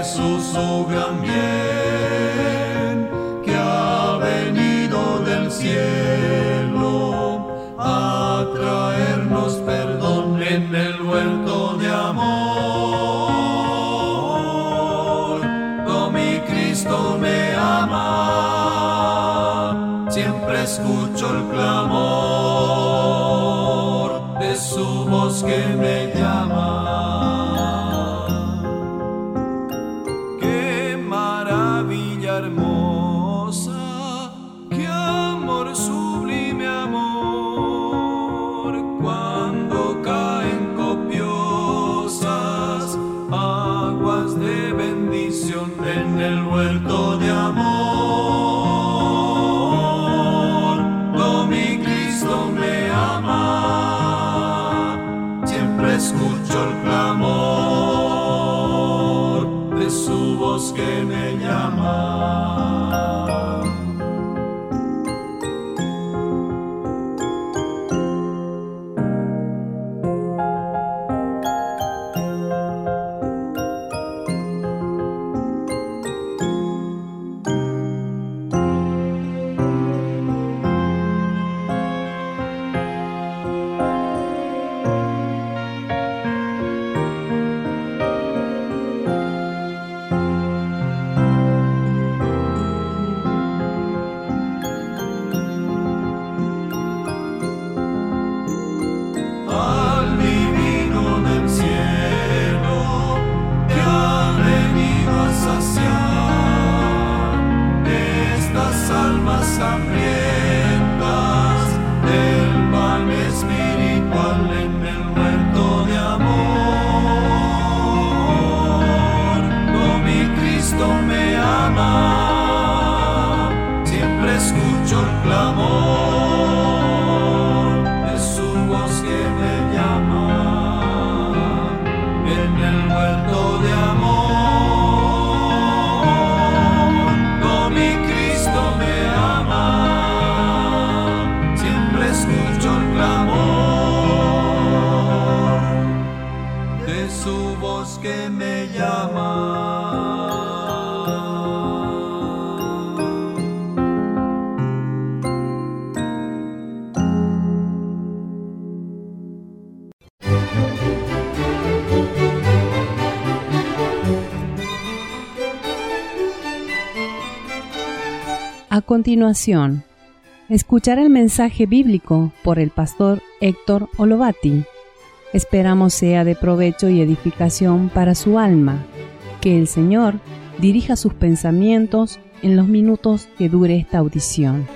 Jesús su gran bien, que ha venido del cielo a traernos perdón en el huerto de amor. Oh, mi Cristo me ama, siempre escucho el clamor de su voz que me llama. Qué maravilla hermosa, qué amor sublime amor, cuando caen copiosas aguas de bendición en el huerto de amor. Oh, mi Cristo me ama, siempre escucho el clamor de su voz que me llama. A continuación, escuchar el mensaje bíblico por el pastor Héctor Olovati. Esperamos sea de provecho y edificación para su alma. Que el Señor dirija sus pensamientos en los minutos que dure esta audición.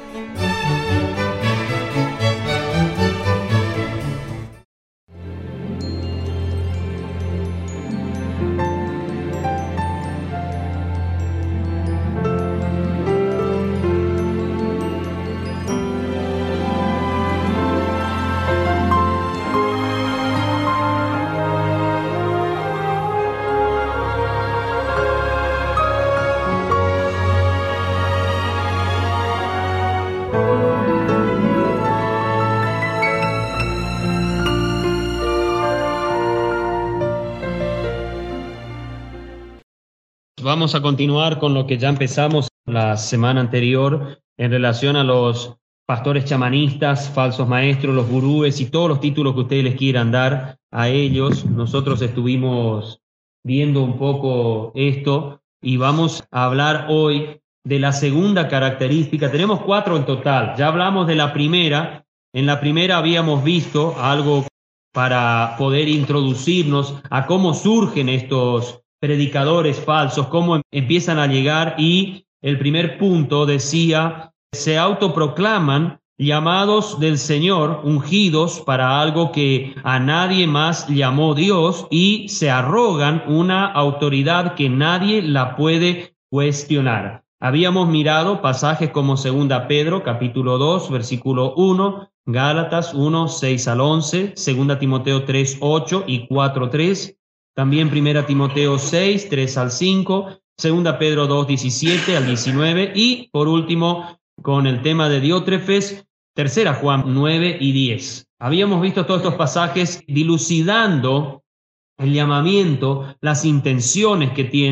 Vamos a continuar con lo que ya empezamos la semana anterior en relación a los pastores chamanistas, falsos maestros, los gurúes y todos los títulos que ustedes les quieran dar a ellos. Nosotros estuvimos viendo un poco esto y vamos a hablar hoy de la segunda característica. Tenemos 4 en total. Ya hablamos de la primera. En la primera habíamos visto algo para poder introducirnos a cómo surgen estos predicadores falsos, cómo empiezan a llegar, y el primer punto decía, se autoproclaman llamados del Señor, ungidos para algo que a nadie más llamó Dios, y se arrogan una autoridad que nadie la puede cuestionar. Habíamos mirado pasajes como 2 Pedro, capítulo 2, versículo 1, Gálatas 1, 6 al 11, 2 Timoteo 3, 8 y 4, 3, también 1 Timoteo 6, 3 al 5, 2 Pedro 2, 17 al 19 y, por último, con el tema de Diótrefes, 3 Juan 9 y 10. Habíamos visto todos estos pasajes dilucidando el llamamiento, las intenciones que tienen,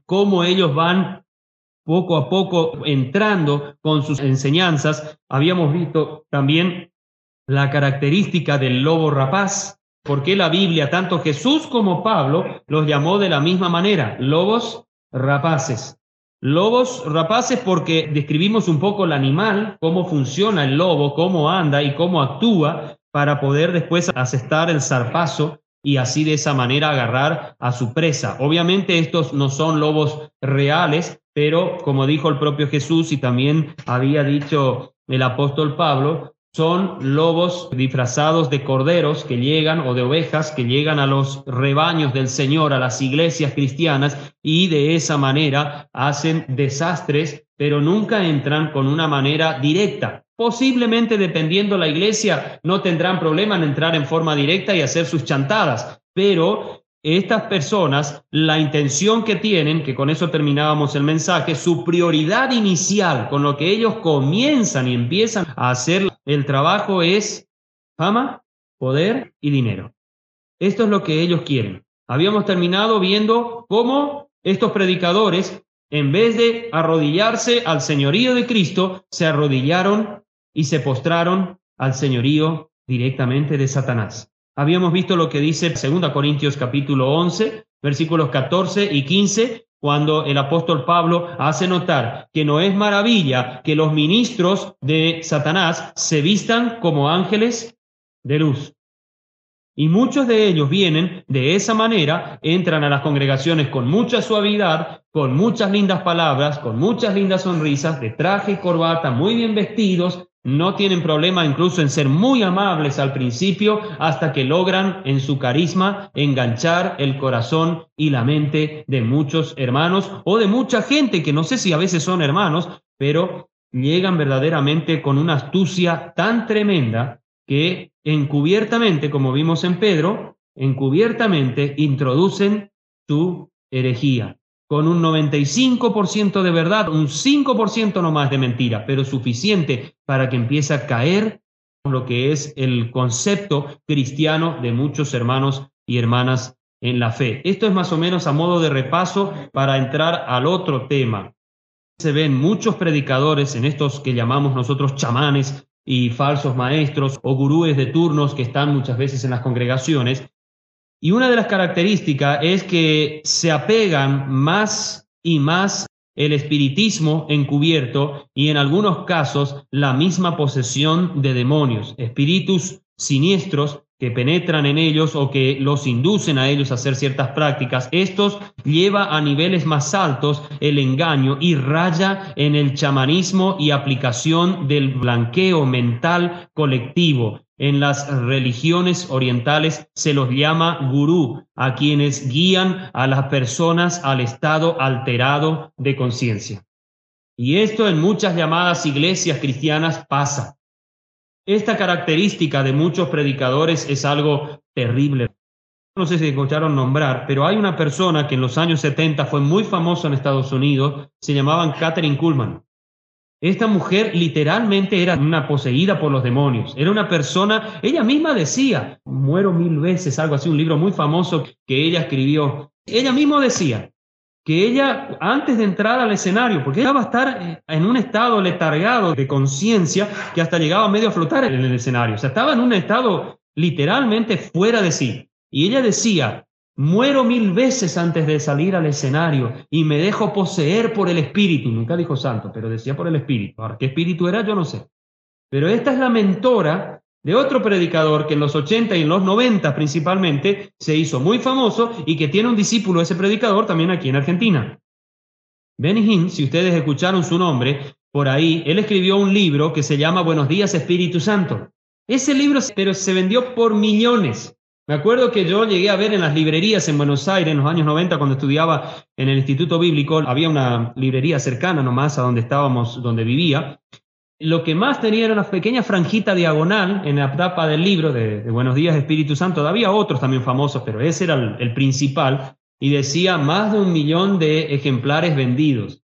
cómo ellos van poco a poco entrando con sus enseñanzas. Habíamos visto también la característica del lobo rapaz, porque la Biblia, tanto Jesús como Pablo, los llamó de la misma manera, lobos rapaces. Lobos rapaces porque describimos un poco el animal, cómo funciona el lobo, cómo anda y cómo actúa para poder después asestar el zarpazo y así de esa manera agarrar a su presa. Obviamente estos no son lobos reales, pero como dijo el propio Jesús y también había dicho el apóstol Pablo, son lobos disfrazados de corderos que llegan o de ovejas que llegan a los rebaños del Señor, a las iglesias cristianas y de esa manera hacen desastres, pero nunca entran con una manera directa. Posiblemente, dependiendo la iglesia, no tendrán problema en entrar en forma directa y hacer sus chantadas, pero estas personas, la intención que tienen, que con eso terminábamos el mensaje, su prioridad inicial, con lo que ellos comienzan y empiezan a hacer el trabajo es fama, poder y dinero. Esto es lo que ellos quieren. Habíamos terminado viendo cómo estos predicadores, en vez de arrodillarse al señorío de Cristo, se arrodillaron y se postraron al señorío directamente de Satanás. Habíamos visto lo que dice 2 Corintios capítulo 11, versículos 14 y 15, cuando el apóstol Pablo hace notar que no es maravilla que los ministros de Satanás se vistan como ángeles de luz. Y muchos de ellos vienen de esa manera, entran a las congregaciones con mucha suavidad, con muchas lindas palabras, con muchas lindas sonrisas, de traje y corbata, muy bien vestidos, no tienen problema incluso en ser muy amables al principio, hasta que logran en su carisma enganchar el corazón y la mente de muchos hermanos o de mucha gente que no sé si a veces son hermanos, pero llegan verdaderamente con una astucia tan tremenda que encubiertamente, como vimos en Pedro, encubiertamente introducen su herejía, con un 95% de verdad, un 5% nomás de mentira, pero suficiente para que empiece a caer lo que es el concepto cristiano de muchos hermanos y hermanas en la fe. Esto es más o menos a modo de repaso para entrar al otro tema. Se ven muchos predicadores en estos que llamamos nosotros chamanes y falsos maestros o gurúes de turnos que están muchas veces en las congregaciones. Y una de las características es que se apegan más y más el espiritismo encubierto y en algunos casos la misma posesión de demonios, espíritus siniestros que penetran en ellos o que los inducen a ellos a hacer ciertas prácticas. Estos lleva a niveles más altos el engaño y raya en el chamanismo y aplicación del blanqueo mental colectivo. En las religiones orientales se los llama gurú, a quienes guían a las personas al estado alterado de conciencia. Y esto en muchas llamadas iglesias cristianas pasa. Esta característica de muchos predicadores es algo terrible. No sé si escucharon nombrar, pero hay una persona que en los años 70 fue muy famosa en Estados Unidos, se llamaban Kathryn Kuhlman. Esta mujer literalmente era una poseída por los demonios. Era una persona, ella misma decía, muero 1000 veces, algo así, un libro muy famoso que ella escribió. Ella misma decía que ella, antes de entrar al escenario, porque ella va a estar en un estado letargado de conciencia que hasta llegaba medio a flotar en el escenario. O sea, estaba en un estado literalmente fuera de sí. Y ella decía, muero 1000 veces antes de salir al escenario y me dejo poseer por el espíritu. Nunca dijo santo, pero decía por el espíritu. Ahora, ¿qué espíritu era? Yo no sé. Pero esta es la mentora de otro predicador que en los 80 y en los 90 principalmente se hizo muy famoso y que tiene un discípulo de ese predicador también aquí en Argentina. Benny Hinn, si ustedes escucharon su nombre por ahí, él escribió un libro que se llama Buenos días Espíritu Santo. Ese libro pero se vendió por millones. Me acuerdo que yo llegué a ver en las librerías en Buenos Aires en los años 90 cuando estudiaba en el Instituto Bíblico, había una librería cercana nomás a donde estábamos, donde vivía. Lo que más tenía era una pequeña franjita diagonal en la tapa del libro de Buenos días Espíritu Santo. Había otros también famosos, pero ese era el principal. Y decía más de 1 millón de ejemplares vendidos.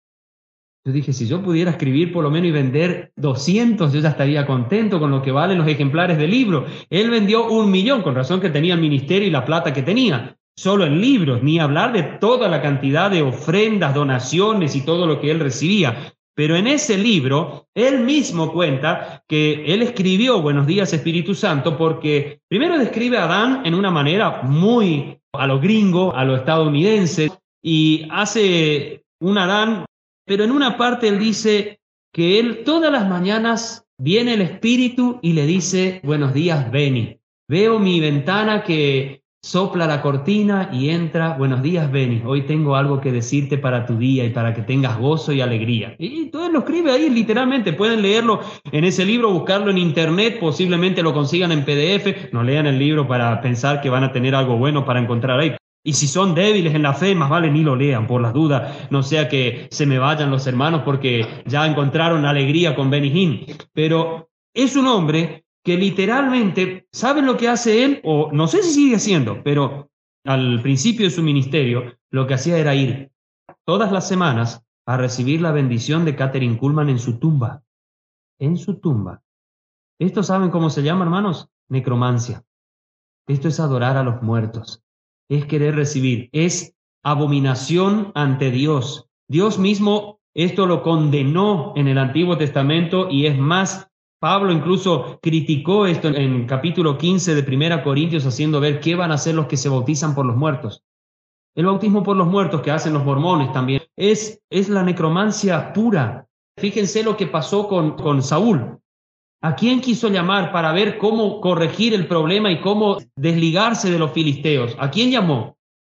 Yo dije, si yo pudiera escribir por lo menos y vender 200, yo ya estaría contento con lo que valen los ejemplares del libro. Él vendió 1 millón, con razón que tenía el ministerio y la plata que tenía. solo en libros, ni hablar de toda la cantidad de ofrendas, donaciones y todo lo que él recibía. Pero en ese libro, él mismo cuenta que él escribió Buenos días, Espíritu Santo, porque primero describe a Adán en una manera muy a lo gringo, a lo estadounidense, y hace un Adán, pero en una parte él dice que él todas las mañanas viene el Espíritu y le dice, buenos días, Benny. Veo mi ventana que sopla la cortina y entra, buenos días, Benny, hoy tengo algo que decirte para tu día y para que tengas gozo y alegría. Y todo él lo escribe ahí literalmente, pueden leerlo en ese libro, buscarlo en internet, posiblemente lo consigan en PDF, no lean el libro para pensar que van a tener algo bueno para encontrar ahí. Y si son débiles en la fe, más vale ni lo lean por las dudas, no sea que se me vayan los hermanos porque ya encontraron alegría con Benny Hinn. Pero es un hombre que literalmente, ¿saben lo que hace él? O no sé si sigue haciendo, pero al principio de su ministerio, lo que hacía era ir todas las semanas a recibir la bendición de Kathryn Kuhlman en su tumba. En su tumba. ¿Esto saben cómo se llama, hermanos? Necromancia. Esto es adorar a los muertos. Es querer recibir. Es abominación ante Dios. Dios mismo esto lo condenó en el Antiguo Testamento y es más, Pablo incluso criticó esto en capítulo 15 de 1 Corintios, haciendo ver qué van a hacer los que se bautizan por los muertos. El bautismo por los muertos que hacen los mormones también es la necromancia pura. Fíjense lo que pasó con Saúl. ¿A quién quiso llamar para ver cómo corregir el problema y cómo desligarse de los filisteos? ¿A quién llamó?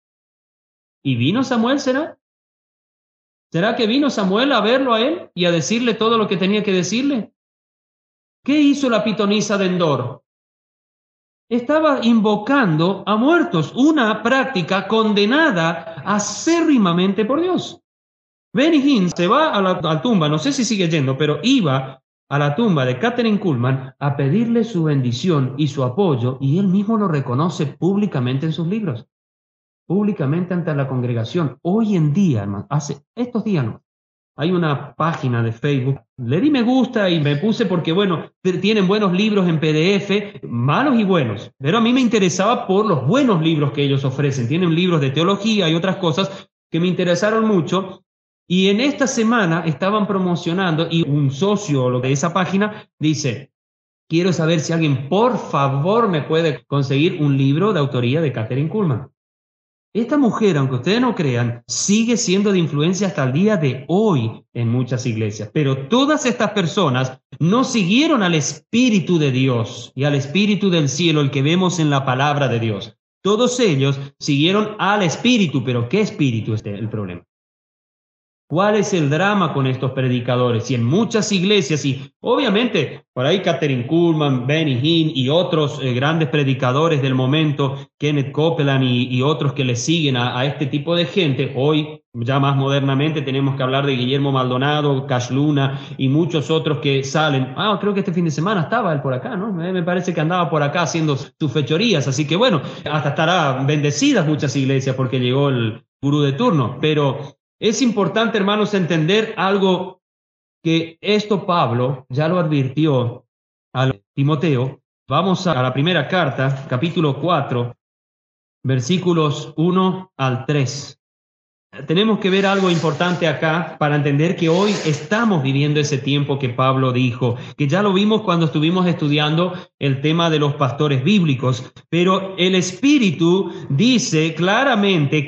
¿Y vino Samuel, será? ¿Será que vino Samuel a verlo a él y a decirle todo lo que tenía que decirle? ¿Qué hizo la pitonisa de Endor? Estaba invocando a muertos, una práctica condenada acérrimamente por Dios. Benny Hinn se va a la tumba, no sé si sigue yendo, pero iba a la tumba de Kathryn Kuhlman a pedirle su bendición y su apoyo, y él mismo lo reconoce públicamente en sus libros, públicamente ante la congregación. Hoy en día, hermano, hace estos días, ¿no? Hay una página de Facebook, le di me gusta y me puse porque, bueno, tienen buenos libros en PDF, malos y buenos, pero a mí me interesaba por los buenos libros que ellos ofrecen. Tienen libros de teología y otras cosas que me interesaron mucho, y en esta semana estaban promocionando, y un socio de esa página dice, quiero saber si alguien por favor me puede conseguir un libro de autoría de Kathryn Kuhlman. Esta mujer, aunque ustedes no crean, sigue siendo de influencia hasta el día de hoy en muchas iglesias. Pero todas estas personas no siguieron al Espíritu de Dios y al Espíritu del cielo, el que vemos en la palabra de Dios. Todos ellos siguieron al Espíritu, pero ¿qué Espíritu es el problema? ¿Cuál es el drama con estos predicadores? Y en muchas iglesias, y obviamente por ahí Kathryn Kuhlman, Benny Hinn y otros grandes predicadores del momento, Kenneth Copeland y otros que le siguen a este tipo de gente. Hoy, ya más modernamente, tenemos que hablar de Guillermo Maldonado, Cash Luna y muchos otros que salen. Creo que este fin de semana estaba él por acá, ¿no? Me parece que andaba por acá haciendo sus fechorías. Así que bueno, hasta estará bendecidas muchas iglesias porque llegó el gurú de turno. Pero es importante, hermanos, entender algo que esto Pablo ya lo advirtió a Timoteo. Vamos a la primera carta, capítulo 4, versículos 1 al 3. Tenemos que ver algo importante acá para entender que hoy estamos viviendo ese tiempo que Pablo dijo, que ya lo vimos cuando estuvimos estudiando el tema de los pastores bíblicos, pero el Espíritu dice claramente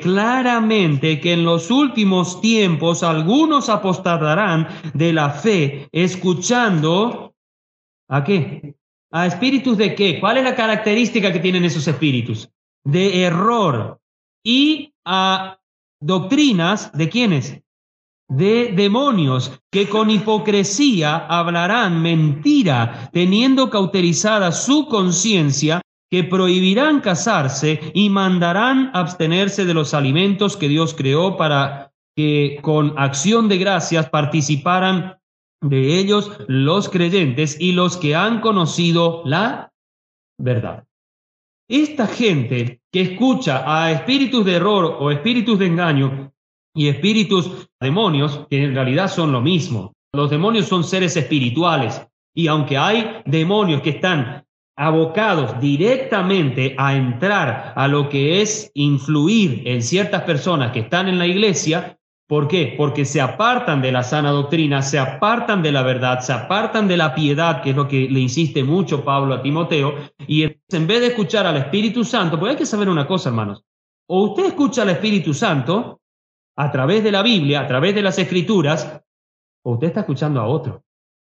que en los últimos tiempos algunos apostatarán de la fe, escuchando ¿a qué? ¿A espíritus de qué? ¿Cuál es la característica que tienen esos espíritus? De error. Y a doctrinas, ¿de quiénes? De demonios, que con hipocresía hablarán mentira, teniendo cauterizada su conciencia, que prohibirán casarse y mandarán abstenerse de los alimentos que Dios creó para que con acción de gracias participaran de ellos los creyentes y los que han conocido la verdad. Esta gente que escucha a espíritus de error o espíritus de engaño y espíritus demonios, que en realidad son lo mismo. Los demonios son seres espirituales, y aunque hay demonios que están abocados directamente a entrar a lo que es influir en ciertas personas que están en la iglesia. ¿Por qué? Porque se apartan de la sana doctrina, se apartan de la verdad, se apartan de la piedad, que es lo que le insiste mucho Pablo a Timoteo, y en vez de escuchar al Espíritu Santo, porque hay que saber una cosa, hermanos, o usted escucha al Espíritu Santo a través de la Biblia, a través de las Escrituras, o usted está escuchando a otro.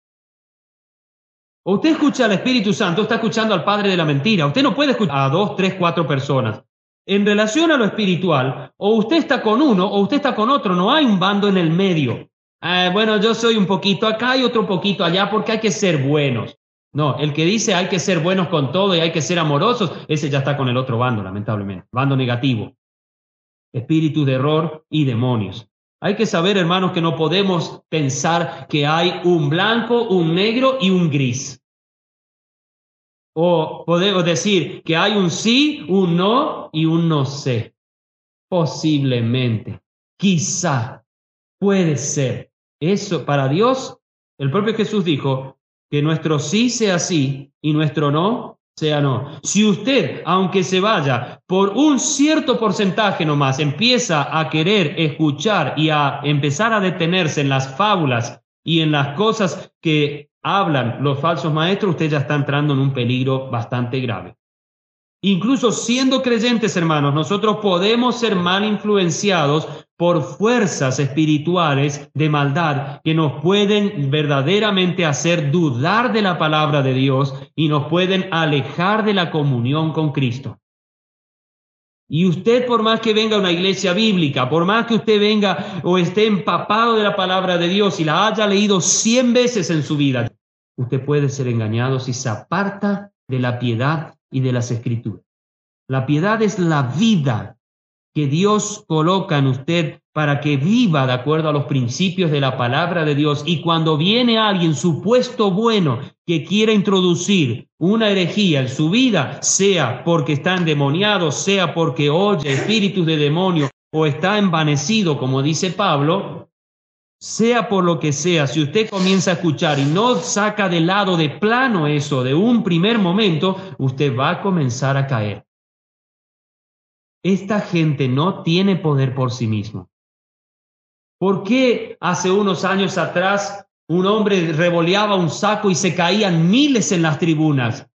O usted escucha al Espíritu Santo, está escuchando al padre de la mentira. Usted no puede escuchar a 2, 3, 4 personas. En relación a lo espiritual, o usted está con uno o usted está con otro, no hay un bando en el medio. Bueno, yo soy un poquito acá y otro poquito allá porque hay que ser buenos. No, el que dice hay que ser buenos con todo y hay que ser amorosos, ese ya está con el otro bando, lamentablemente. Bando negativo. Espíritus de error y demonios. Hay que saber, hermanos, que no podemos pensar que hay un blanco, un negro y un gris. O podemos decir que hay un sí, un no y un no sé. Posiblemente, quizá, puede ser. Eso para Dios, el propio Jesús dijo que nuestro sí sea sí y nuestro no sea no. Si usted, aunque se vaya por un cierto porcentaje nomás, empieza a querer escuchar y a empezar a detenerse en las fábulas y en las cosas que hablan los falsos maestros, usted ya está entrando en un peligro bastante grave. Incluso siendo creyentes, hermanos, nosotros podemos ser mal influenciados por fuerzas espirituales de maldad que nos pueden verdaderamente hacer dudar de la palabra de Dios y nos pueden alejar de la comunión con Cristo. Y usted, por más que venga a una iglesia bíblica, por más que usted venga o esté empapado de la palabra de Dios y la haya leído 100 veces en su vida, usted puede ser engañado si se aparta de la piedad y de las Escrituras. La piedad es la vida que Dios coloca en usted para que viva de acuerdo a los principios de la palabra de Dios. Y cuando viene alguien supuesto bueno que quiera introducir una herejía en su vida, sea porque está endemoniado, sea porque oye espíritus de demonio o está envanecido, como dice Pablo, sea por lo que sea, si usted comienza a escuchar y no saca de lado de plano eso de un primer momento, usted va a comenzar a caer. Esta gente no tiene poder por sí mismo. ¿Por qué hace unos años atrás un hombre revoleaba un saco y se caían miles en las tribunas?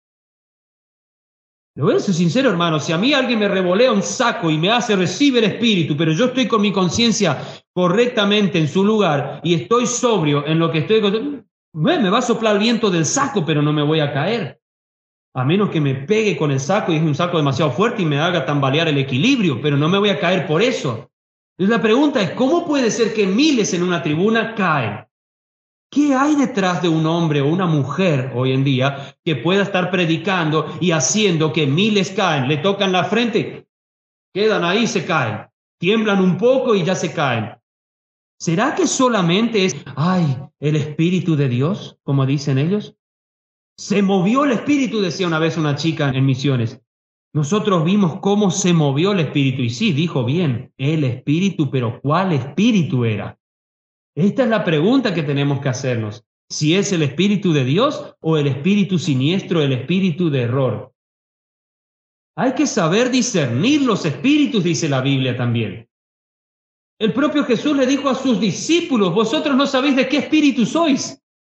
Le voy a ser sincero, hermano, si a mí alguien me revolea un saco y me hace recibir el espíritu, pero yo estoy con mi conciencia correctamente en su lugar y estoy sobrio en lo que estoy, me va a soplar el viento del saco, pero no me voy a caer. A menos que me pegue con el saco y es un saco demasiado fuerte y me haga tambalear el equilibrio, pero no me voy a caer por eso. Entonces la pregunta es, ¿cómo puede ser que miles en una tribuna caen? ¿Qué hay detrás de un hombre o una mujer hoy en día que pueda estar predicando y haciendo que miles caen? Le tocan la frente, quedan ahí, se caen. Tiemblan un poco y ya se caen. ¿Será que solamente es, el Espíritu de Dios, como dicen ellos? Se movió el Espíritu, decía una vez una chica en Misiones. Nosotros vimos cómo se movió el Espíritu. Y sí, dijo bien, el Espíritu, pero ¿cuál Espíritu era? Esta es la pregunta que tenemos que hacernos. Si es el Espíritu de Dios o el Espíritu siniestro, el Espíritu de error. Hay que saber discernir los espíritus, dice la Biblia también. El propio Jesús le dijo a sus discípulos, vosotros no sabéis de qué espíritu sois.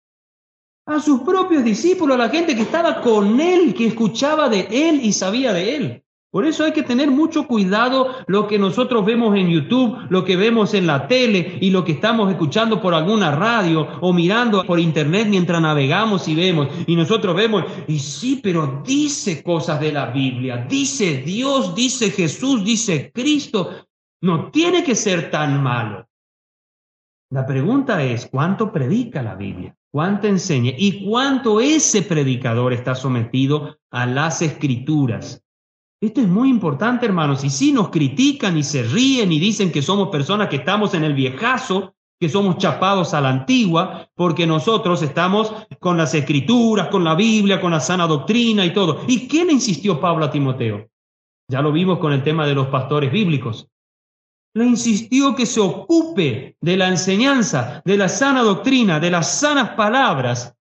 A sus propios discípulos, a la gente que estaba con él, que escuchaba de él y sabía de él. Por eso hay que tener mucho cuidado lo que nosotros vemos en YouTube, lo que vemos en la tele y lo que estamos escuchando por alguna radio o mirando por internet mientras navegamos y vemos. Y nosotros vemos, y sí, pero dice cosas de la Biblia, dice Dios, dice Jesús, dice Cristo. No tiene que ser tan malo. La pregunta es, ¿cuánto predica la Biblia? ¿Cuánto enseña? ¿Y cuánto ese predicador está sometido a las Escrituras? Esto es muy importante, hermanos. Y si nos critican y se ríen y dicen que somos personas que estamos en el viejazo, que somos chapados a la antigua, porque nosotros estamos con las Escrituras, con la Biblia, con la sana doctrina y todo. ¿Y qué le insistió Pablo a Timoteo? Ya lo vimos con el tema de los pastores bíblicos. Le insistió que se ocupe de la enseñanza, de la sana doctrina, de las sanas palabras,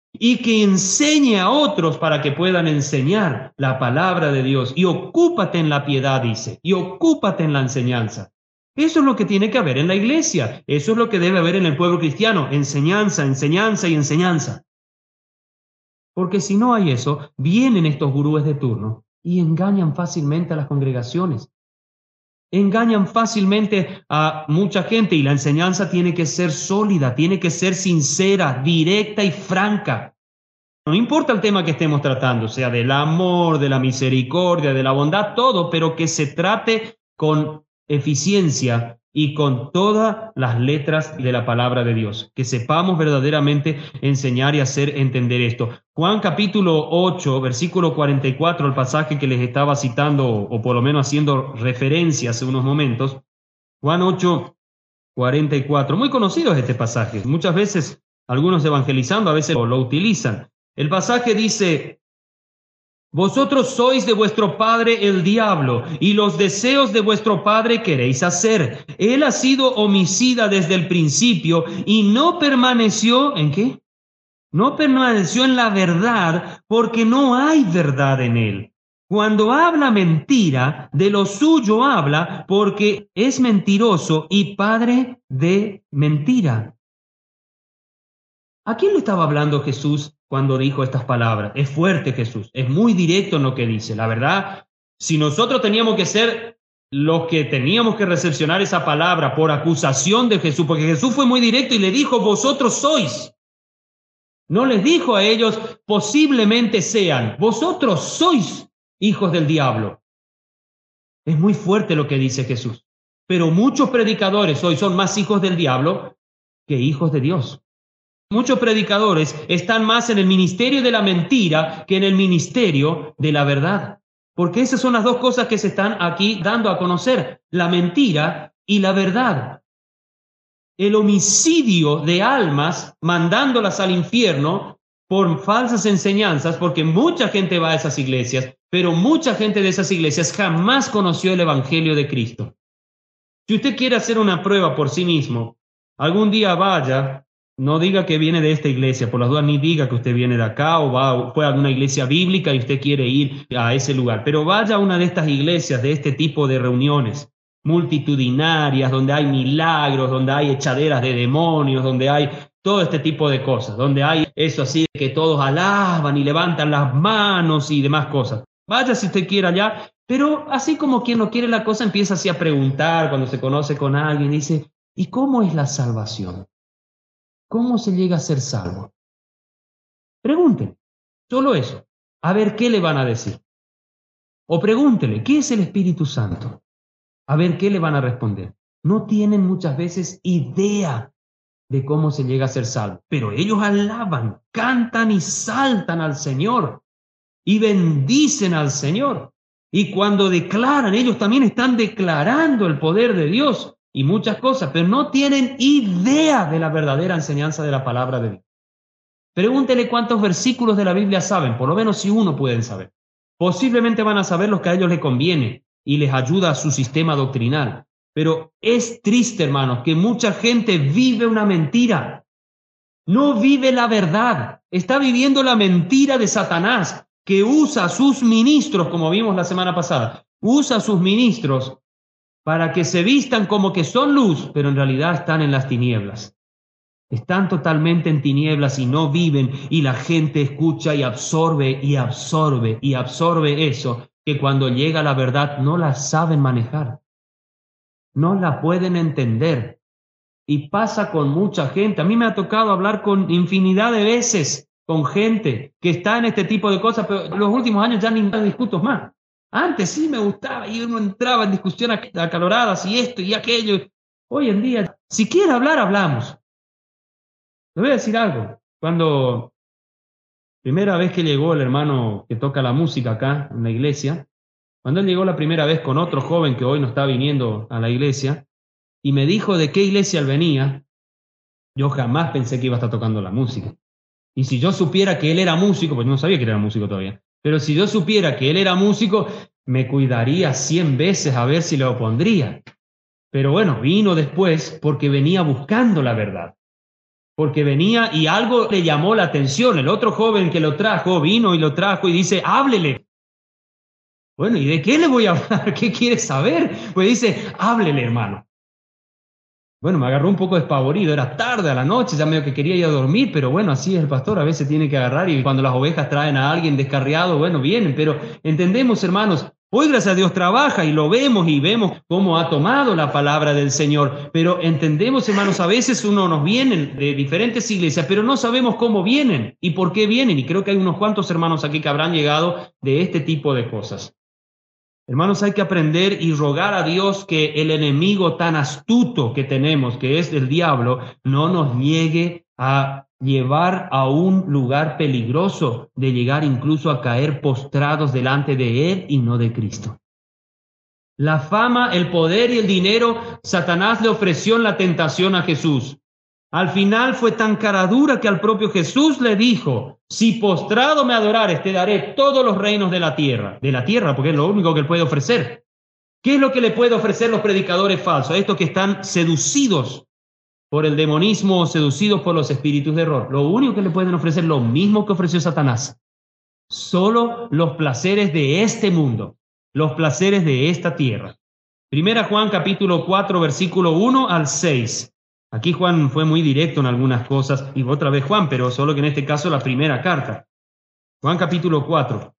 y que enseñe a otros para que puedan enseñar la palabra de Dios. Y ocúpate en la piedad, dice, y ocúpate en la enseñanza. Eso es lo que tiene que haber en la iglesia. Eso es lo que debe haber en el pueblo cristiano. Enseñanza, enseñanza y enseñanza. Porque si no hay eso, vienen estos gurúes de turno y engañan fácilmente a las congregaciones. Engañan fácilmente a mucha gente y la enseñanza tiene que ser sólida, tiene que ser sincera, directa y franca. No importa el tema que estemos tratando, sea del amor, de la misericordia, de la bondad, todo, pero que se trate con eficiencia y con todas las letras de la palabra de Dios. Que sepamos verdaderamente enseñar y hacer entender esto. Juan capítulo 8, versículo 44, el pasaje que les estaba citando, o por lo menos haciendo referencia hace unos momentos. Juan 8, 44. Muy conocido es este pasaje. Muchas veces algunos evangelizando a veces lo utilizan. El pasaje dice: vosotros sois de vuestro padre el diablo, y los deseos de vuestro padre queréis hacer. Él ha sido homicida desde el principio y no permaneció, ¿en qué? No permaneció en la verdad, porque no hay verdad en él. Cuando habla mentira, de lo suyo habla, porque es mentiroso y padre de mentira. ¿A quién le estaba hablando Jesús cuando dijo estas palabras? Es fuerte Jesús, es muy directo en lo que dice. La verdad, si nosotros teníamos que ser los que teníamos que recepcionar esa palabra por acusación de Jesús, porque Jesús fue muy directo y le dijo: vosotros sois. No les dijo a ellos: posiblemente sean. Vosotros sois hijos del diablo. Es muy fuerte lo que dice Jesús. Pero muchos predicadores hoy son más hijos del diablo que hijos de Dios. Muchos predicadores están más en el ministerio de la mentira que en el ministerio de la verdad. Porque esas son las dos cosas que se están aquí dando a conocer: la mentira y la verdad. El homicidio de almas, mandándolas al infierno por falsas enseñanzas, porque mucha gente va a esas iglesias, pero mucha gente de esas iglesias jamás conoció el Evangelio de Cristo. Si usted quiere hacer una prueba por sí mismo, algún día vaya. No diga que viene de esta iglesia, por las dudas ni diga que usted viene de acá o fue a alguna iglesia bíblica y usted quiere ir a ese lugar. Pero vaya a una de estas iglesias, de este tipo de reuniones multitudinarias, donde hay milagros, donde hay echaderas de demonios, donde hay todo este tipo de cosas, donde hay eso así de que todos alaban y levantan las manos y demás cosas. Vaya si usted quiere allá, pero así como quien no quiere la cosa, empieza así a preguntar cuando se conoce con alguien, dice: ¿y cómo es la salvación? ¿Cómo se llega a ser salvo? Pregúntenle, solo eso, a ver qué le van a decir. O pregúntele, ¿qué es el Espíritu Santo? A ver qué le van a responder. No tienen muchas veces idea de cómo se llega a ser salvo, pero ellos alaban, cantan y saltan al Señor y bendicen al Señor. Y cuando declaran, ellos también están declarando el poder de Dios y muchas cosas, pero no tienen idea de la verdadera enseñanza de la palabra de Dios. Pregúntele cuántos versículos de la Biblia saben, por lo menos si uno pueden saber. Posiblemente van a saber los que a ellos les conviene y les ayuda a su sistema doctrinal. Pero es triste, hermanos, que mucha gente vive una mentira. No vive la verdad. Está viviendo la mentira de Satanás, que usa a sus ministros, como vimos la semana pasada. Usa a sus ministros para que se vistan como que son luz, pero en realidad están en las tinieblas. Están totalmente en tinieblas y no viven, y la gente escucha y absorbe y absorbe y absorbe eso, que cuando llega la verdad no la saben manejar, no la pueden entender. Y pasa con mucha gente. A mí me ha tocado hablar con infinidad de veces con gente que está en este tipo de cosas, pero en los últimos años ya ni discuto más. Antes sí me gustaba y uno entraba en discusiones acaloradas y esto y aquello. Hoy en día, si quiere hablar, hablamos. Le voy a decir algo. Cuando primera vez que llegó el hermano que toca la música acá en la iglesia, cuando él llegó la primera vez con otro joven que hoy no está viniendo a la iglesia y me dijo de qué iglesia él venía, yo jamás pensé que iba a estar tocando la música. Y si yo supiera que él era músico, pues no sabía que él era músico todavía, pero si yo supiera que él era músico, me cuidaría 100 veces a ver si lo opondría. Pero bueno, vino después porque venía buscando la verdad. porque venía y algo le llamó la atención. El otro joven que lo trajo, vino y lo trajo y dice, háblele. Bueno, ¿y de qué le voy a hablar? ¿Qué quiere saber? Pues dice, háblele, hermano. Bueno, me agarró un poco despavorido, era tarde a la noche, ya medio que quería ir a dormir, pero bueno, así es el pastor, a veces tiene que agarrar y cuando las ovejas traen a alguien descarriado, bueno, vienen, pero entendemos, hermanos, hoy gracias a Dios trabaja y lo vemos y vemos cómo ha tomado la palabra del Señor, pero entendemos, hermanos, a veces uno nos vienen de diferentes iglesias, pero no sabemos cómo vienen y por qué vienen, y creo que hay unos cuantos hermanos aquí que habrán llegado de este tipo de cosas. Hermanos, hay que aprender y rogar a Dios que el enemigo tan astuto que tenemos, que es el diablo, no nos llegue a llevar a un lugar peligroso, de llegar incluso a caer postrados delante de Él y no de Cristo. La fama, el poder y el dinero, Satanás le ofreció en la tentación a Jesús. Al final fue tan cara dura que al propio Jesús le dijo, si postrado me adorares, te daré todos los reinos de la tierra, porque es lo único que él puede ofrecer. ¿Qué es lo que le puede ofrecer los predicadores falsos? Estos que están seducidos por el demonismo, seducidos por los espíritus de error. Lo único que le pueden ofrecer lo mismo que ofreció Satanás. Solo los placeres de este mundo, los placeres de esta tierra. Primera Juan capítulo 4, versículo 1 al 6. Aquí Juan fue muy directo en algunas cosas, y otra vez Juan, pero solo que en este caso la primera carta. Juan capítulo 4,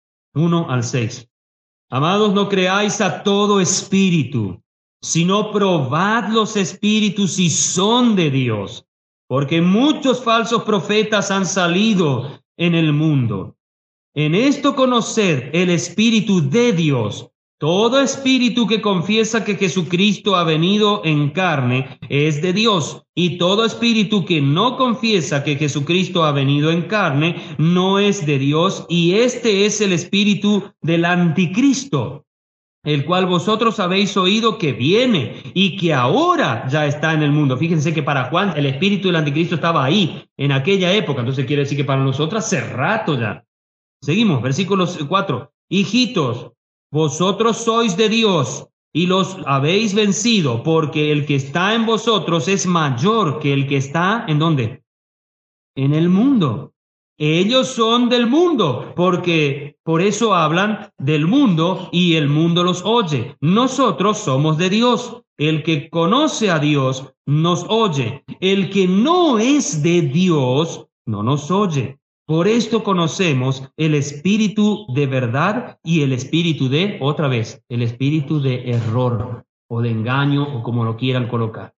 1 al 6. Amados, no creáis a todo espíritu, sino probad los espíritus si son de Dios, porque muchos falsos profetas han salido en el mundo. En esto conoced el espíritu de Dios. Todo espíritu que confiesa que Jesucristo ha venido en carne es de Dios, y todo espíritu que no confiesa que Jesucristo ha venido en carne no es de Dios, y este es el espíritu del anticristo, el cual vosotros habéis oído que viene y que ahora ya está en el mundo. Fíjense que para Juan el espíritu del anticristo estaba ahí, en aquella época, entonces quiere decir que para nosotros hace rato ya. Seguimos, versículo 4. Hijitos, vosotros sois de Dios y los habéis vencido, porque el que está en vosotros es mayor que el que está, ¿en dónde? En el mundo. Ellos son del mundo, porque por eso hablan del mundo y el mundo los oye. Nosotros somos de Dios. El que conoce a Dios nos oye. El que no es de Dios no nos oye. Por esto conocemos el espíritu de verdad y el espíritu de, otra vez, el espíritu de error o de engaño o como lo quieran colocar.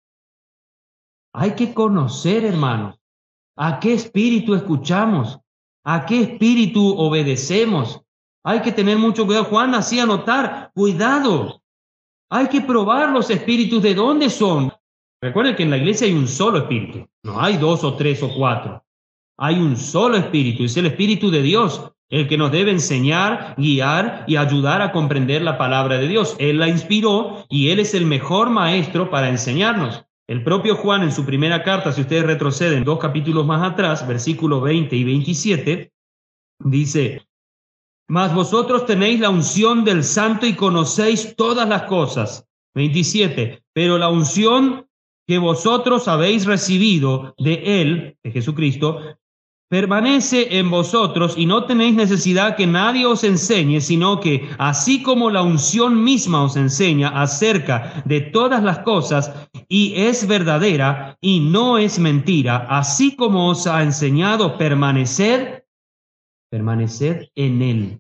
Hay que conocer, hermanos, a qué espíritu escuchamos, a qué espíritu obedecemos. Hay que tener mucho cuidado. Juan hacía notar, cuidado, hay que probar los espíritus de dónde son. Recuerden que en la iglesia hay un solo espíritu, no hay 2 o 3 o 4. Hay un solo espíritu, es el espíritu de Dios, el que nos debe enseñar, guiar y ayudar a comprender la palabra de Dios. Él la inspiró y Él es el mejor maestro para enseñarnos. El propio Juan en su primera carta, si ustedes retroceden 2 capítulos más atrás, versículos 20 y 27, dice, mas vosotros tenéis la unción del Santo y conocéis todas las cosas. 27, pero la unción que vosotros habéis recibido de Él, de Jesucristo, permanece en vosotros y no tenéis necesidad que nadie os enseñe, sino que así como la unción misma os enseña acerca de todas las cosas y es verdadera y no es mentira, así como os ha enseñado permaneced en Él.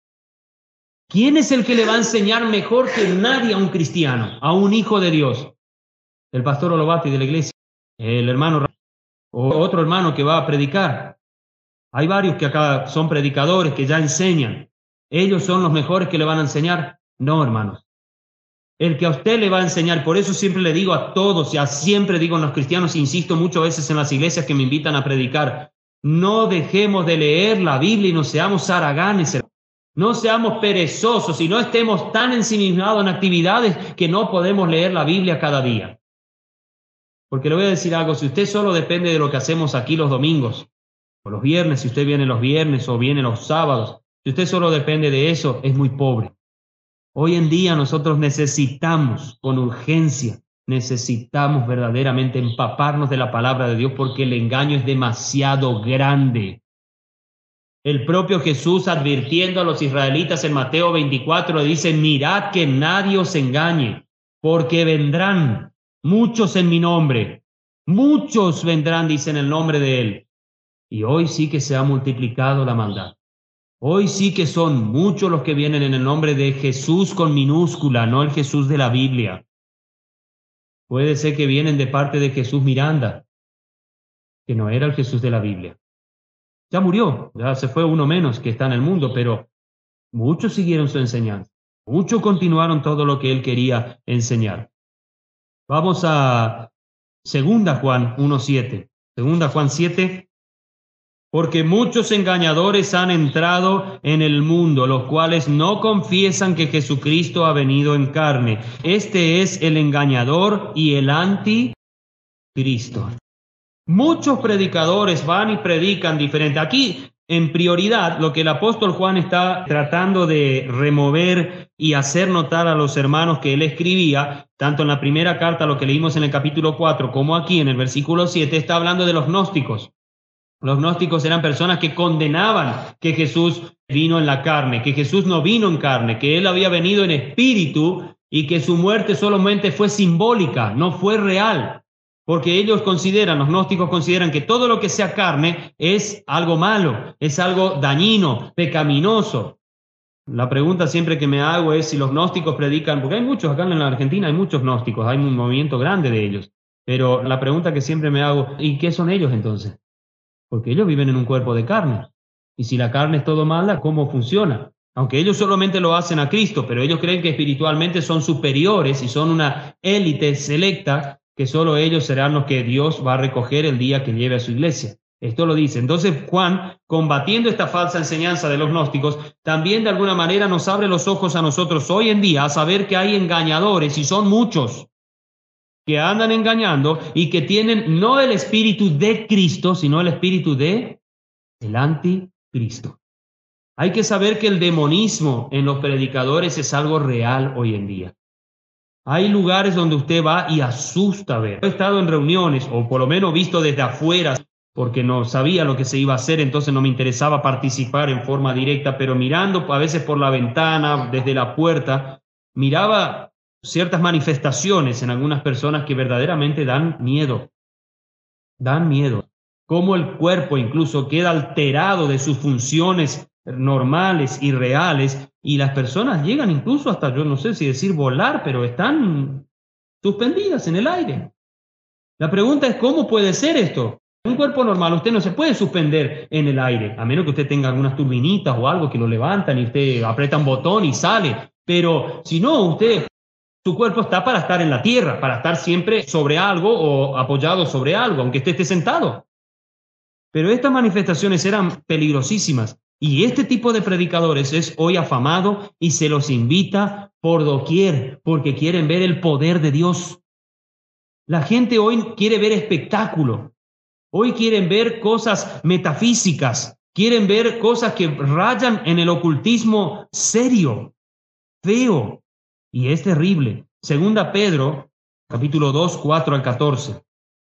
¿Quién es el que le va a enseñar mejor que nadie a un cristiano, a un hijo de Dios? El pastor Olovati de la iglesia, el hermano o otro hermano que va a predicar. Hay varios que acá son predicadores que ya enseñan. ¿Ellos son los mejores que le van a enseñar? No, hermanos. El que a usted le va a enseñar, por eso siempre le digo a todos, siempre digo a los cristianos, insisto muchas veces en las iglesias que me invitan a predicar, no dejemos de leer la Biblia y no seamos haraganes, no seamos perezosos y no estemos tan ensimismados en actividades que no podemos leer la Biblia cada día. Porque le voy a decir algo, si usted solo depende de lo que hacemos aquí los domingos, o los viernes, si usted viene los viernes o viene los sábados, si usted solo depende de eso, es muy pobre. Hoy en día nosotros necesitamos con urgencia necesitamos verdaderamente empaparnos de la palabra de Dios porque el engaño es demasiado grande. El propio Jesús, advirtiendo a los israelitas en Mateo 24, le dice: mirad que nadie os engañe, porque vendrán muchos en mi nombre. Muchos vendrán, dice, en el nombre de Él. Y hoy sí que se ha multiplicado la maldad. Hoy sí que son muchos los que vienen en el nombre de Jesús con minúscula, no el Jesús de la Biblia. Puede ser que vienen de parte de Jesús Miranda, que no era el Jesús de la Biblia. Ya murió, ya se fue uno menos que está en el mundo, pero muchos siguieron su enseñanza. Muchos continuaron todo lo que él quería enseñar. Vamos a 2 Juan 1:7. 2 Juan 7. Porque muchos engañadores han entrado en el mundo, los cuales no confiesan que Jesucristo ha venido en carne. Este es el engañador y el anticristo. Muchos predicadores van y predican diferente. Aquí, en prioridad, lo que el apóstol Juan está tratando de remover y hacer notar a los hermanos que él escribía, tanto en la primera carta, lo que leímos en el capítulo 4, como aquí en el versículo 7, está hablando de los gnósticos. Los gnósticos eran personas que condenaban que Jesús vino en la carne, que Jesús no vino en carne, que él había venido en espíritu y que su muerte solamente fue simbólica, no fue real. Porque ellos consideran, los gnósticos consideran que todo lo que sea carne es algo malo, es algo dañino, pecaminoso. La pregunta siempre que me hago es si los gnósticos predican, porque hay muchos, acá en la Argentina hay muchos gnósticos, hay un movimiento grande de ellos. Pero la pregunta que siempre me hago, ¿y qué son ellos entonces? Porque ellos viven en un cuerpo de carne. Y si la carne es todo mala, ¿cómo funciona? Aunque ellos solamente lo hacen a Cristo, pero ellos creen que espiritualmente son superiores y son una élite selecta, que solo ellos serán los que Dios va a recoger el día que lleve a su iglesia. Esto lo dice. Entonces Juan, combatiendo esta falsa enseñanza de los gnósticos, también de alguna manera nos abre los ojos a nosotros hoy en día a saber que hay engañadores, y son muchos, que andan engañando y que tienen no el espíritu de Cristo, sino el espíritu de el anticristo. Hay que saber que el demonismo en los predicadores es algo real hoy en día. Hay lugares donde usted va y asusta ver. He estado en reuniones, o por lo menos visto desde afuera, porque no sabía lo que se iba a hacer, entonces no me interesaba participar en forma directa, pero mirando a veces por la ventana, desde la puerta, miraba ciertas manifestaciones en algunas personas que verdaderamente dan miedo. Dan miedo. Cómo el cuerpo incluso queda alterado de sus funciones normales y reales, y las personas llegan incluso hasta, yo no sé si decir volar, pero están suspendidas en el aire. La pregunta es, ¿cómo puede ser esto? En un cuerpo normal usted no se puede suspender en el aire, a menos que usted tenga algunas turbinitas o algo que lo levantan y usted aprieta un botón y sale. Pero si no, su cuerpo está para estar en la tierra, para estar siempre sobre algo o apoyado sobre algo, aunque usted esté sentado. Pero estas manifestaciones eran peligrosísimas. Y este tipo de predicadores es hoy afamado y se los invita por doquier, porque quieren ver el poder de Dios. La gente hoy quiere ver espectáculo. Hoy quieren ver cosas metafísicas. Quieren ver cosas que rayan en el ocultismo serio, feo. Y es terrible. 2 Pedro, capítulo 2, 4 al 14.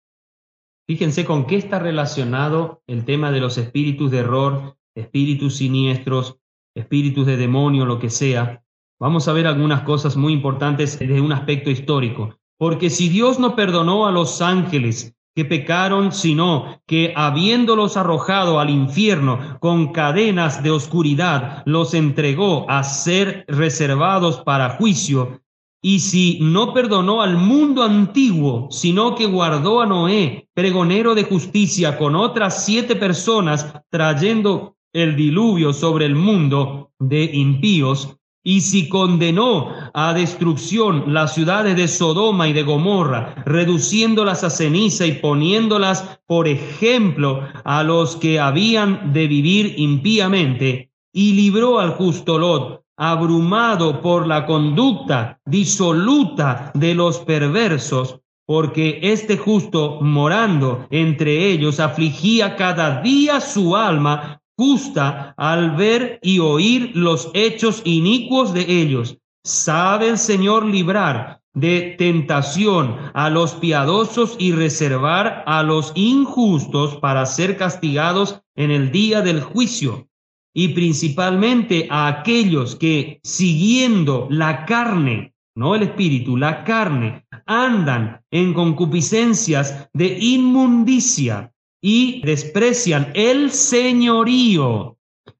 Fíjense con qué está relacionado el tema de los espíritus de error, espíritus siniestros, espíritus de demonio, lo que sea. Vamos a ver algunas cosas muy importantes desde un aspecto histórico. Porque si Dios no perdonó a los ángeles que pecaron, sino que habiéndolos arrojado al infierno con cadenas de oscuridad, los entregó a ser reservados para juicio, y si no perdonó al mundo antiguo, sino que guardó a Noé, pregonero de justicia, con otras 7 personas, trayendo el diluvio sobre el mundo de impíos, y si condenó a destrucción las ciudades de Sodoma y de Gomorra, reduciéndolas a ceniza y poniéndolas por ejemplo a los que habían de vivir impíamente, y libró al justo Lot, abrumado por la conducta disoluta de los perversos, porque este justo, morando entre ellos, afligía cada día su alma justa al ver y oír los hechos inicuos de ellos. Sabe el Señor librar de tentación a los piadosos y reservar a los injustos para ser castigados en el día del juicio, y principalmente a aquellos que, siguiendo la carne, no el espíritu, la carne, andan en concupiscencias de inmundicia y desprecian el señorío,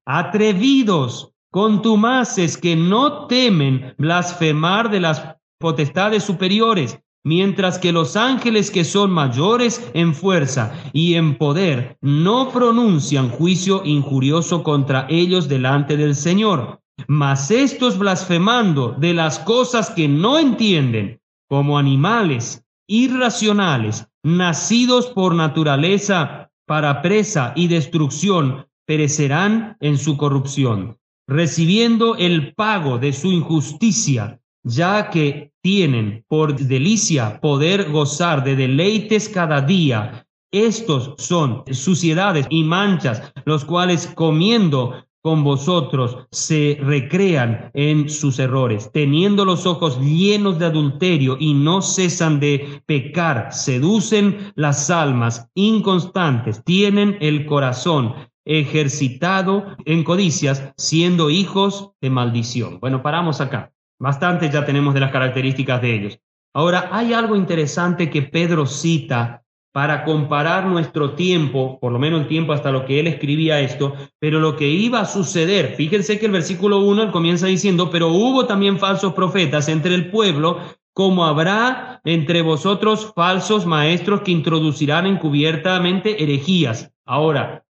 atrevidos, contumaces que no temen blasfemar de las potestades superiores, mientras que los ángeles que son mayores en fuerza y en poder no pronuncian juicio injurioso contra ellos delante del Señor. Mas estos, blasfemando de las cosas que no entienden, como animales irracionales, nacidos por naturaleza para presa y destrucción, perecerán en su corrupción, recibiendo el pago de su injusticia, ya que tienen por delicia poder gozar de deleites cada día. Estos son suciedades y manchas, los cuales comiendo con vosotros se recrean en sus errores, teniendo los ojos llenos de adulterio y no cesan de pecar, seducen las almas inconstantes, tienen el corazón ejercitado en codicias, siendo hijos de maldición. Bueno, paramos acá. Bastante ya tenemos de las características de ellos. Ahora, hay algo interesante que Pedro cita para comparar nuestro tiempo, por lo menos el tiempo hasta lo que él escribía esto, pero lo que iba a suceder. Fíjense que el versículo 1 él comienza diciendo, pero hubo también falsos profetas entre el pueblo, como habrá entre vosotros falsos maestros que introducirán encubiertamente herejías. Ahora,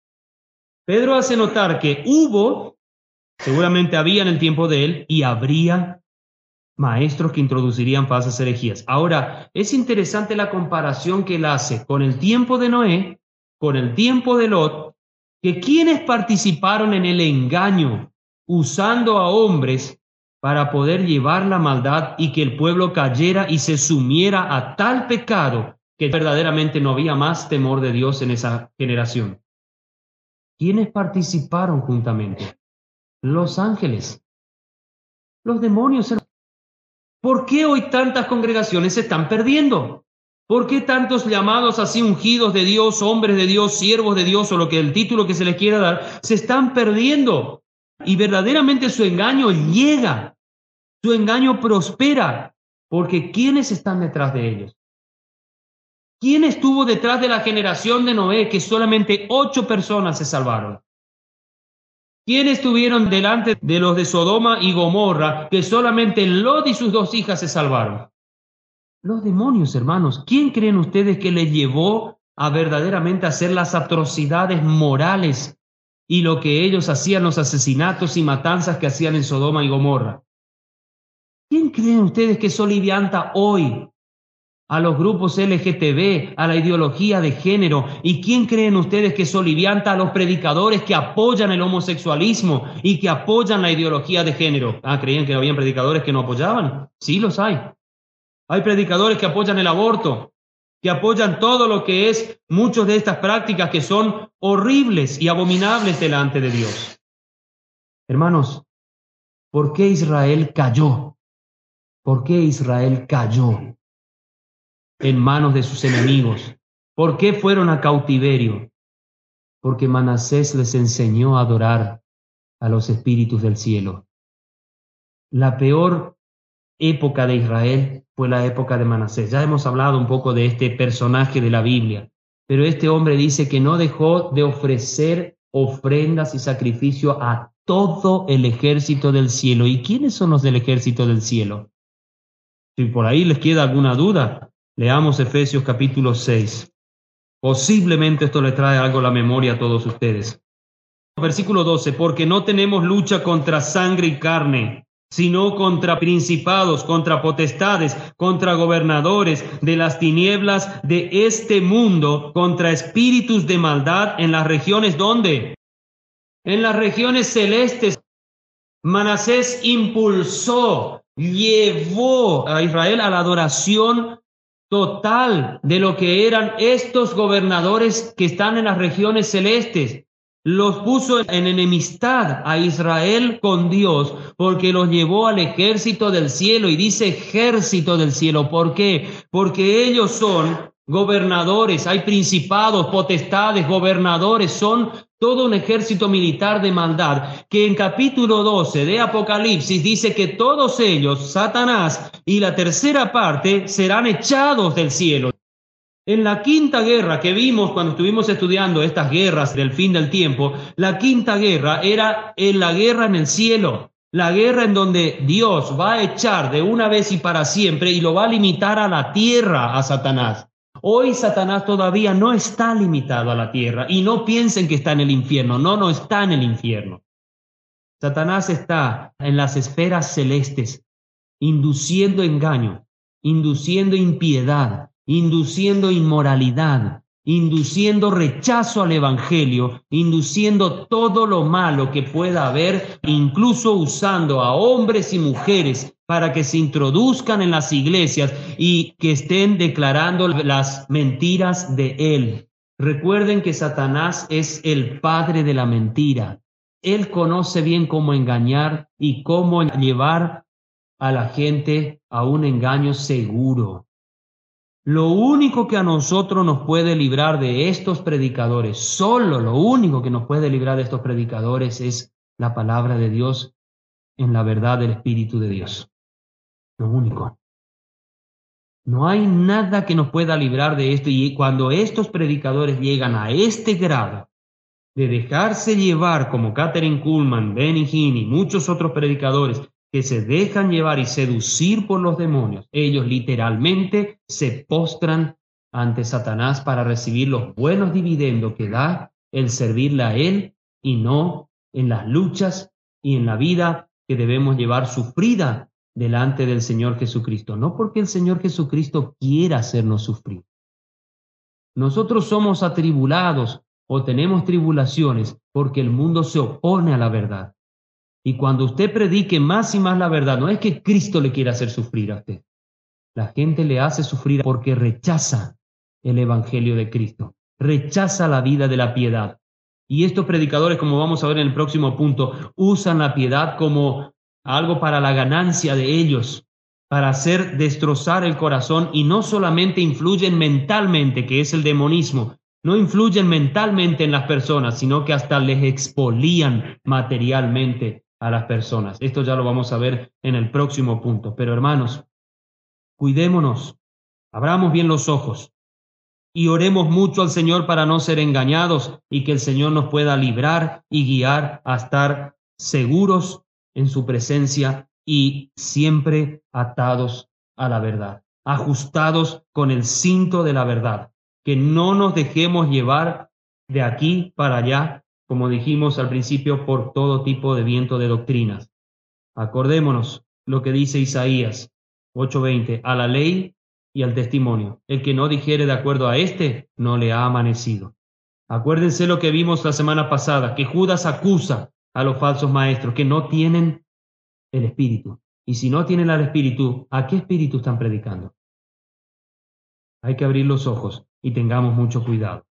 Pedro hace notar que hubo, seguramente había en el tiempo de él, y habría maestros que introducirían falsas herejías. Ahora, es interesante la comparación que él hace con el tiempo de Noé, con el tiempo de Lot, que quienes participaron en el engaño, usando a hombres para poder llevar la maldad y que el pueblo cayera y se sumiera a tal pecado que verdaderamente no había más temor de Dios en esa generación. ¿Quiénes participaron juntamente? Los ángeles, los demonios. ¿Por qué hoy tantas congregaciones se están perdiendo? ¿Por qué tantos llamados así ungidos de Dios, hombres de Dios, siervos de Dios o lo que el título que se les quiera dar, se están perdiendo? Y verdaderamente su engaño llega, su engaño prospera, porque ¿quiénes están detrás de ellos? ¿Quién estuvo detrás de la generación de Noé que solamente 8 personas se salvaron? ¿Quién estuvieron delante de los de Sodoma y Gomorra que solamente Lot y sus 2 hijas se salvaron? Los demonios, hermanos. ¿Quién creen ustedes que les llevó a verdaderamente hacer las atrocidades morales y lo que ellos hacían, los asesinatos y matanzas que hacían en Sodoma y Gomorra? ¿Quién creen ustedes que solivianta hoy a los grupos LGTB, a la ideología de género? ¿Y quién creen ustedes que solivianta a los predicadores que apoyan el homosexualismo y que apoyan la ideología de género? ¿Creían que habían predicadores que no apoyaban? Sí, los hay. Hay predicadores que apoyan el aborto, que apoyan todo lo que es muchas de estas prácticas que son horribles y abominables delante de Dios. Hermanos, ¿por qué Israel cayó? ¿Por qué Israel cayó en manos de sus enemigos? ¿Por qué fueron a cautiverio? Porque Manasés les enseñó a adorar a los espíritus del cielo. La peor época de Israel fue la época de Manasés. Ya hemos hablado un poco de este personaje de la Biblia, pero este hombre dice que no dejó de ofrecer ofrendas y sacrificio a todo el ejército del cielo. ¿Y quiénes son los del ejército del cielo? Si por ahí les queda alguna duda, leamos Efesios capítulo 6. Posiblemente esto le trae algo a la memoria a todos ustedes. Versículo 12, porque no tenemos lucha contra sangre y carne, sino contra principados, contra potestades, contra gobernadores de las tinieblas de este mundo, contra espíritus de maldad en las regiones, ¿dónde? En las regiones celestes. Manasés impulsó, llevó a Israel a la adoración total de lo que eran estos gobernadores que están en las regiones celestes. Los puso en enemistad a Israel con Dios, porque los llevó al ejército del cielo, y dice ejército del cielo. ¿Por qué? Porque ellos son gobernadores, hay principados, potestades, gobernadores, son todo un ejército militar de maldad, que en capítulo 12 de Apocalipsis dice que todos ellos, Satanás y la tercera parte, serán echados del cielo. En la quinta guerra que vimos cuando estuvimos estudiando estas guerras del fin del tiempo, la quinta guerra era la guerra en el cielo, la guerra en donde Dios va a echar de una vez y para siempre y lo va a limitar a la tierra a Satanás. Hoy Satanás todavía no está limitado a la tierra, y no piensen que está en el infierno. No está en el infierno. Satanás está en las esferas celestes, induciendo engaño, induciendo impiedad, induciendo inmoralidad, induciendo rechazo al evangelio, induciendo todo lo malo que pueda haber, incluso usando a hombres y mujeres para que se introduzcan en las iglesias y que estén declarando las mentiras de él. Recuerden que Satanás es el padre de la mentira. Él conoce bien cómo engañar y cómo llevar a la gente a un engaño seguro. Lo único que a nosotros nos puede librar de estos predicadores, solo lo único que nos puede librar de estos predicadores es la palabra de Dios en la verdad del Espíritu de Dios. Lo único. No hay nada que nos pueda librar de esto, y cuando estos predicadores llegan a este grado de dejarse llevar, como Kathryn Kuhlman, Benny Hinn y muchos otros predicadores, que se dejan llevar y seducir por los demonios, ellos literalmente se postran ante Satanás para recibir los buenos dividendos que da el servirle a él, y no en las luchas y en la vida que debemos llevar sufrida delante del Señor Jesucristo. No porque el Señor Jesucristo quiera hacernos sufrir. Nosotros somos atribulados o tenemos tribulaciones porque el mundo se opone a la verdad. Y cuando usted predique más y más la verdad, no es que Cristo le quiera hacer sufrir a usted. La gente le hace sufrir porque rechaza el evangelio de Cristo, rechaza la vida de la piedad. Y estos predicadores, como vamos a ver en el próximo punto, usan la piedad como algo para la ganancia de ellos, para hacer destrozar el corazón, y no solamente influyen mentalmente, que es el demonismo, no influyen mentalmente en las personas, sino que hasta les expolian materialmente a las personas. Esto ya lo vamos a ver en el próximo punto. Pero hermanos, cuidémonos, abramos bien los ojos y oremos mucho al Señor para no ser engañados, y que el Señor nos pueda librar y guiar a estar seguros en su presencia y siempre atados a la verdad, ajustados con el cinto de la verdad, que no nos dejemos llevar de aquí para allá, como dijimos al principio, por todo tipo de viento de doctrinas. Acordémonos lo que dice Isaías 8:20, a la ley y al testimonio. El que no dijere de acuerdo a este, no le ha amanecido. Acuérdense lo que vimos la semana pasada, que Judas acusa a los falsos maestros que no tienen el Espíritu. Y si no tienen el Espíritu, ¿a qué Espíritu están predicando? Hay que abrir los ojos y tengamos mucho cuidado.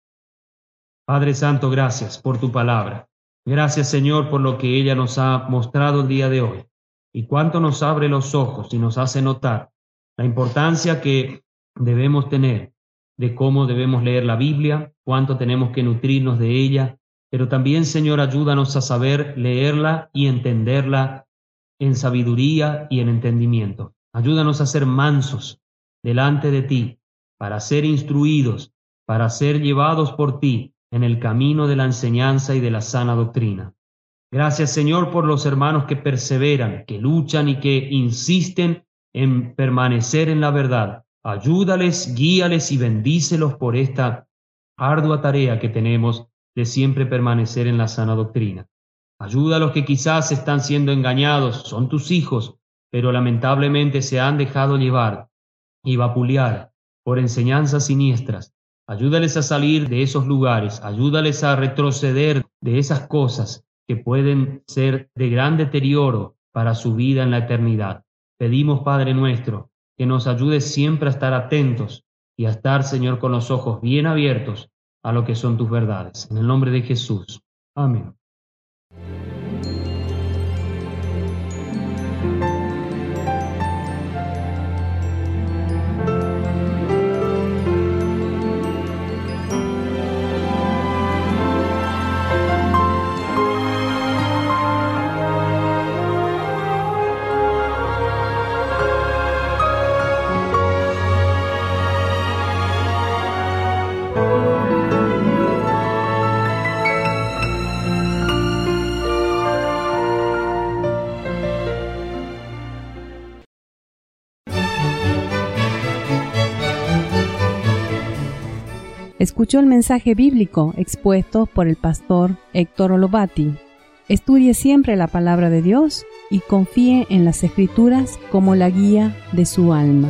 Padre Santo, gracias por tu palabra. Gracias, Señor, por lo que ella nos ha mostrado el día de hoy, y cuánto nos abre los ojos y nos hace notar la importancia que debemos tener de cómo debemos leer la Biblia, cuánto tenemos que nutrirnos de ella, pero también, Señor, ayúdanos a saber leerla y entenderla en sabiduría y en entendimiento. Ayúdanos a ser mansos delante de ti, para ser instruidos, para ser llevados por ti en el camino de la enseñanza y de la sana doctrina. Gracias, Señor, por los hermanos que perseveran, que luchan y que insisten en permanecer en la verdad. Ayúdales, guíales y bendícelos por esta ardua tarea que tenemos de siempre permanecer en la sana doctrina. Ayuda a los que quizás están siendo engañados, son tus hijos, pero lamentablemente se han dejado llevar y vapulear por enseñanzas siniestras. Ayúdales a salir de esos lugares, ayúdales a retroceder de esas cosas que pueden ser de gran deterioro para su vida en la eternidad. Pedimos, Padre nuestro, que nos ayudes siempre a estar atentos y a estar, Señor, con los ojos bien abiertos a lo que son tus verdades. En el nombre de Jesús. Amén. Escuchó el mensaje bíblico expuesto por el pastor Héctor Olovati. Estudie siempre la palabra de Dios y confíe en las Escrituras como la guía de su alma.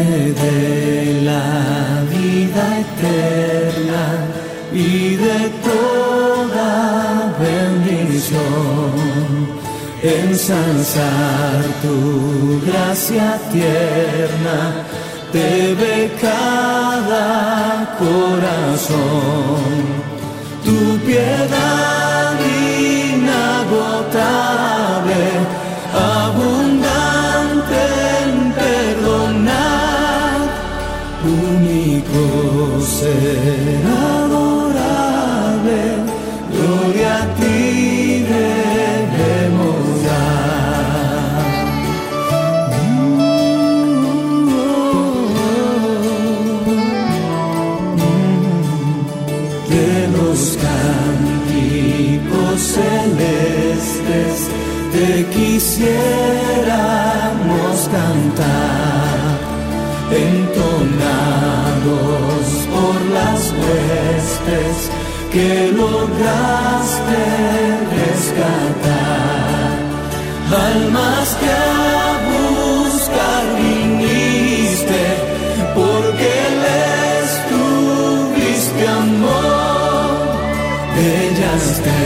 me dé la vida eterna y de toda bendición, ensalzar tu gracia tierna, debe cada corazón. Tu piedad inagotable, abundante en perdonar, único ser adorable, gloria a ti debemos dar. De los cánticos celestes te quisiéramos cantar, entonados por las huestes que lograste rescatar, almas que a buscar viniste, porque les tuviste amor, de ellas te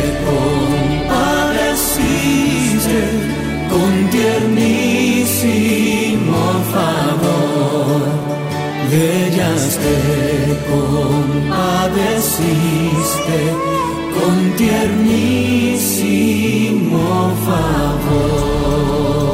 compadeciste con tiernísimo favor, de ellas te compadeciste con tiernísimo favor.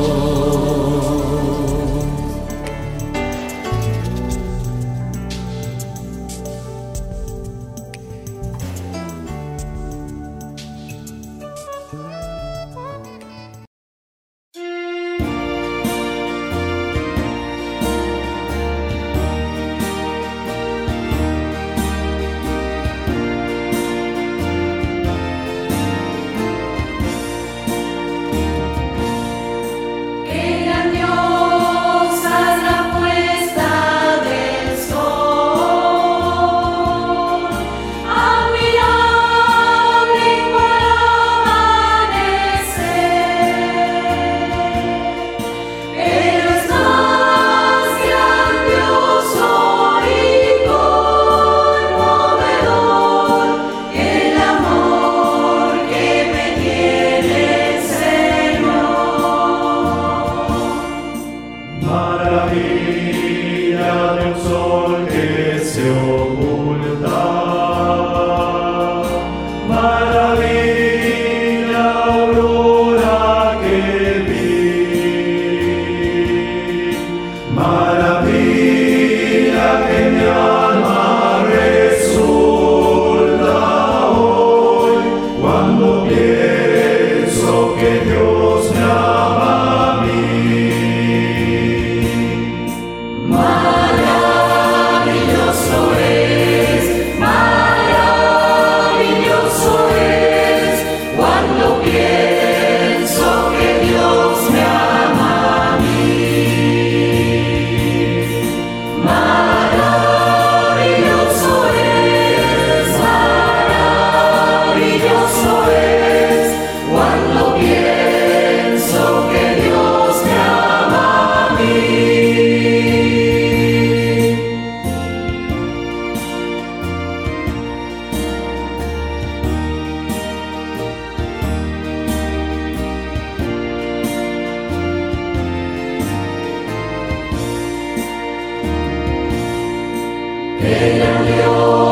El Dios